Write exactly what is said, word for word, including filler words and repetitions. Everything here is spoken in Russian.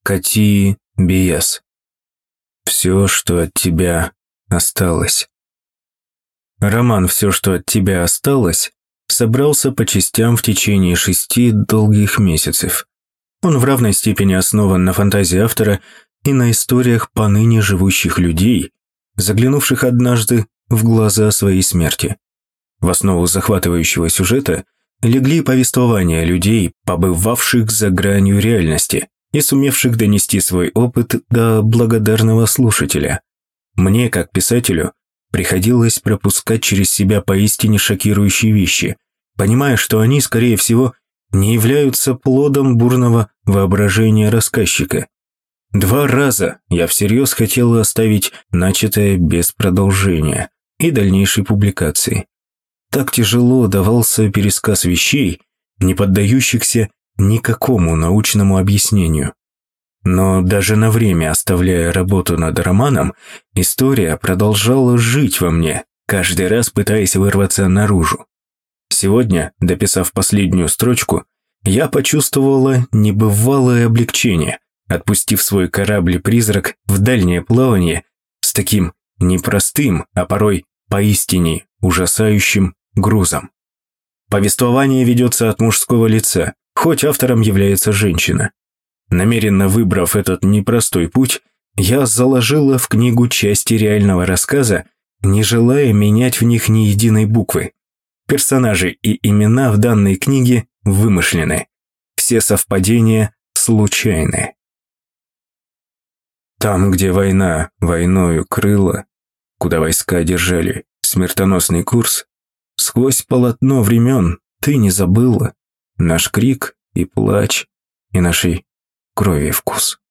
Кати Биас. Все, что от тебя осталось. Роман «Все, что от тебя осталось» собрался по частям в течение шести долгих месяцев. Он в равной степени основан на фантазии автора и на историях поныне живущих людей, заглянувших однажды в глаза своей смерти. В основу захватывающего сюжета легли повествования людей, побывавших за гранью реальности и сумевших донести свой опыт до благодарного слушателя. Мне, как писателю, приходилось пропускать через себя поистине шокирующие вещи, понимая, что они, скорее всего, не являются плодом бурного воображения рассказчика. Два раза я всерьез хотел оставить начатое без продолжения и дальнейшей публикации. Так тяжело давался пересказ вещей, не поддающихся никакому научному объяснению. Но даже на время оставляя работу над романом, история продолжала жить во мне, каждый раз пытаясь вырваться наружу. Сегодня, дописав последнюю строчку, я почувствовала небывалое облегчение, отпустив свой корабль-призрак в дальнее плавание с таким непростым, а порой поистине ужасающим грузом. Повествование ведется от мужского лица, хоть автором является женщина. Намеренно выбрав этот непростой путь, я заложила в книгу части реального рассказа, не желая менять в них ни единой буквы. Персонажи и имена в данной книге вымышлены. Все совпадения случайны. Там, где война войною крыла, куда войска держали смертоносный курс, сквозь полотно времен ты не забыла наш крик и плач и нашей крови вкус.